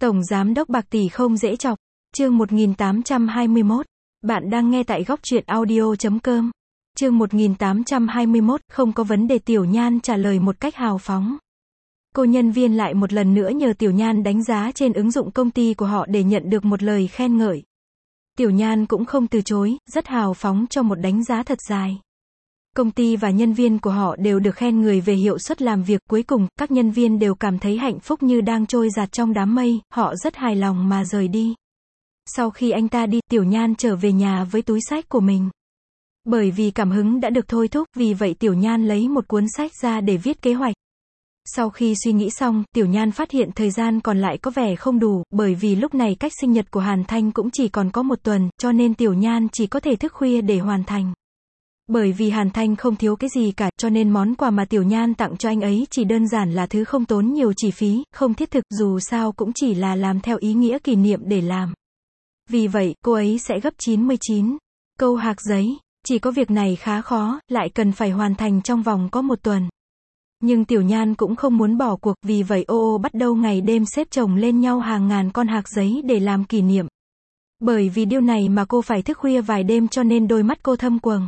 Tổng Giám đốc bạc tỷ không dễ chọc. Chương 1821. Bạn đang nghe tại góc truyện audio.com. Chương 1821, không có vấn đề. Tiểu Nhan trả lời một cách hào phóng. Cô nhân viên lại một lần nữa nhờ Tiểu Nhan đánh giá trên ứng dụng công ty của họ để nhận được một lời khen ngợi. Tiểu Nhan cũng không từ chối, rất hào phóng cho một đánh giá thật dài. Công ty và nhân viên của họ đều được khen người về hiệu suất làm việc, cuối cùng, các nhân viên đều cảm thấy hạnh phúc như đang trôi dạt trong đám mây, họ rất hài lòng mà rời đi. Sau khi anh ta đi, Tiểu Nhan trở về nhà với túi xách của mình. Bởi vì cảm hứng đã được thôi thúc, vì vậy Tiểu Nhan lấy một cuốn sách ra để viết kế hoạch. Sau khi suy nghĩ xong, Tiểu Nhan phát hiện thời gian còn lại có vẻ không đủ, bởi vì lúc này cách sinh nhật của Hàn Thanh cũng chỉ còn có một tuần, cho nên Tiểu Nhan chỉ có thể thức khuya để hoàn thành. Bởi vì Hàn Thanh không thiếu cái gì cả, cho nên món quà mà Tiểu Nhan tặng cho anh ấy chỉ đơn giản là thứ không tốn nhiều chi phí, không thiết thực, dù sao cũng chỉ là làm theo ý nghĩa kỷ niệm để làm. Vì vậy, cô ấy sẽ gấp 99 câu hạc giấy. Chỉ có việc này khá khó, lại cần phải hoàn thành trong vòng có một tuần. Nhưng Tiểu Nhan cũng không muốn bỏ cuộc, vì vậy ô bắt đầu ngày đêm xếp chồng lên nhau hàng ngàn con hạc giấy để làm kỷ niệm. Bởi vì điều này mà cô phải thức khuya vài đêm, cho nên đôi mắt cô thâm quầng.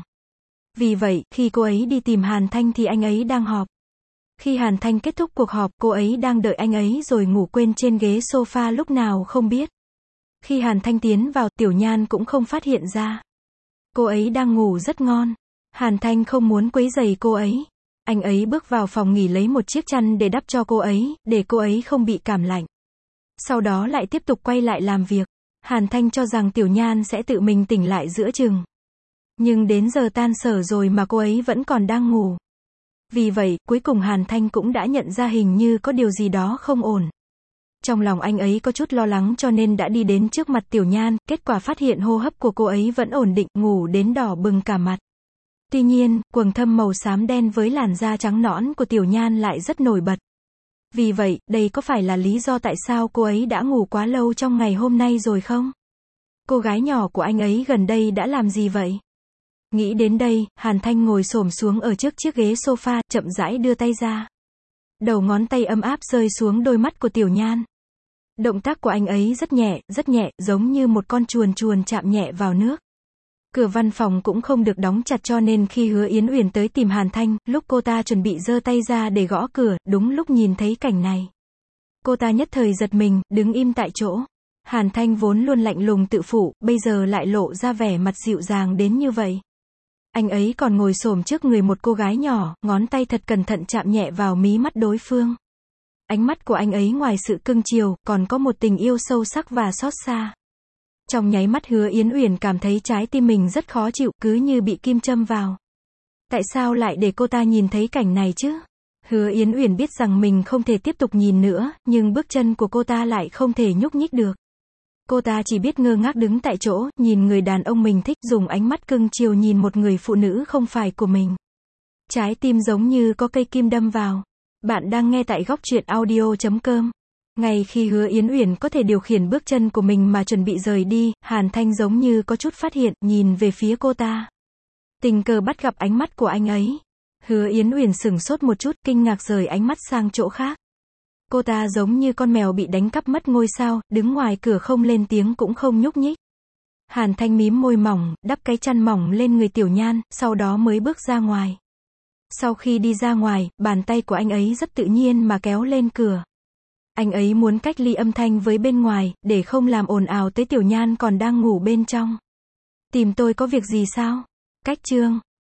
Vì vậy, khi cô ấy đi tìm Hàn Thanh thì anh ấy đang họp. Khi Hàn Thanh kết thúc cuộc họp, cô ấy đang đợi anh ấy rồi ngủ quên trên ghế sofa lúc nào không biết. Khi Hàn Thanh tiến vào, Tiểu Nhan cũng không phát hiện ra. Cô ấy đang ngủ rất ngon. Hàn Thanh không muốn quấy rầy cô ấy. Anh ấy bước vào phòng nghỉ lấy một chiếc chăn để đắp cho cô ấy, để cô ấy không bị cảm lạnh. Sau đó lại tiếp tục quay lại làm việc. Hàn Thanh cho rằng Tiểu Nhan sẽ tự mình tỉnh lại giữa chừng. Nhưng đến giờ tan sở rồi mà cô ấy vẫn còn đang ngủ. Vì vậy, cuối cùng Hàn Thanh cũng đã nhận ra hình như có điều gì đó không ổn. Trong lòng anh ấy có chút lo lắng, cho nên đã đi đến trước mặt Tiểu Nhan, kết quả phát hiện hô hấp của cô ấy vẫn ổn định, ngủ đến đỏ bừng cả mặt. Tuy nhiên, quầng thâm màu xám đen với làn da trắng nõn của Tiểu Nhan lại rất nổi bật. Vì vậy, đây có phải là lý do tại sao cô ấy đã ngủ quá lâu trong ngày hôm nay rồi không? Cô gái nhỏ của anh ấy gần đây đã làm gì vậy? Nghĩ đến đây, Hàn Thanh ngồi xổm xuống ở trước chiếc ghế sofa, chậm rãi đưa tay ra. Đầu ngón tay ấm áp rơi xuống đôi mắt của Tiểu Nhan. Động tác của anh ấy rất nhẹ, giống như một con chuồn chạm nhẹ vào nước. Cửa văn phòng cũng không được đóng chặt, cho nên khi Hứa Yến Uyển tới tìm Hàn Thanh, lúc cô ta chuẩn bị giơ tay ra để gõ cửa, đúng lúc nhìn thấy cảnh này. Cô ta nhất thời giật mình, đứng im tại chỗ. Hàn Thanh vốn luôn lạnh lùng tự phụ, bây giờ lại lộ ra vẻ mặt dịu dàng đến như vậy. Anh ấy còn ngồi xổm trước người một cô gái nhỏ, ngón tay thật cẩn thận chạm nhẹ vào mí mắt đối phương. Ánh mắt của anh ấy ngoài sự cưng chiều, còn có một tình yêu sâu sắc và xót xa. Trong nháy mắt Hứa Yến Uyển cảm thấy trái tim mình rất khó chịu, cứ như bị kim châm vào. Tại sao lại để cô ta nhìn thấy cảnh này chứ? Hứa Yến Uyển biết rằng mình không thể tiếp tục nhìn nữa, nhưng bước chân của cô ta lại không thể nhúc nhích được. Cô ta chỉ biết ngơ ngác đứng tại chỗ, nhìn người đàn ông mình thích dùng ánh mắt cưng chiều nhìn một người phụ nữ không phải của mình. Trái tim giống như có cây kim đâm vào. Bạn đang nghe tại góc truyện audio.com. Ngay khi Hứa Yến Uyển có thể điều khiển bước chân của mình mà chuẩn bị rời đi, Hàn Thanh giống như có chút phát hiện, nhìn về phía cô ta. Tình cờ bắt gặp ánh mắt của anh ấy. Hứa Yến Uyển sửng sốt một chút, kinh ngạc rời ánh mắt sang chỗ khác. Cô ta giống như con mèo bị đánh cắp mất ngôi sao, đứng ngoài cửa không lên tiếng cũng không nhúc nhích. Hàn Thanh mím môi mỏng, đắp cái chăn mỏng lên người Tiểu Nhan, sau đó mới bước ra ngoài. Sau khi đi ra ngoài, bàn tay của anh ấy rất tự nhiên mà kéo lên cửa. Anh ấy muốn cách ly âm thanh với bên ngoài, để không làm ồn ào tới Tiểu Nhan còn đang ngủ bên trong. Tìm tôi có việc gì sao? Cách chương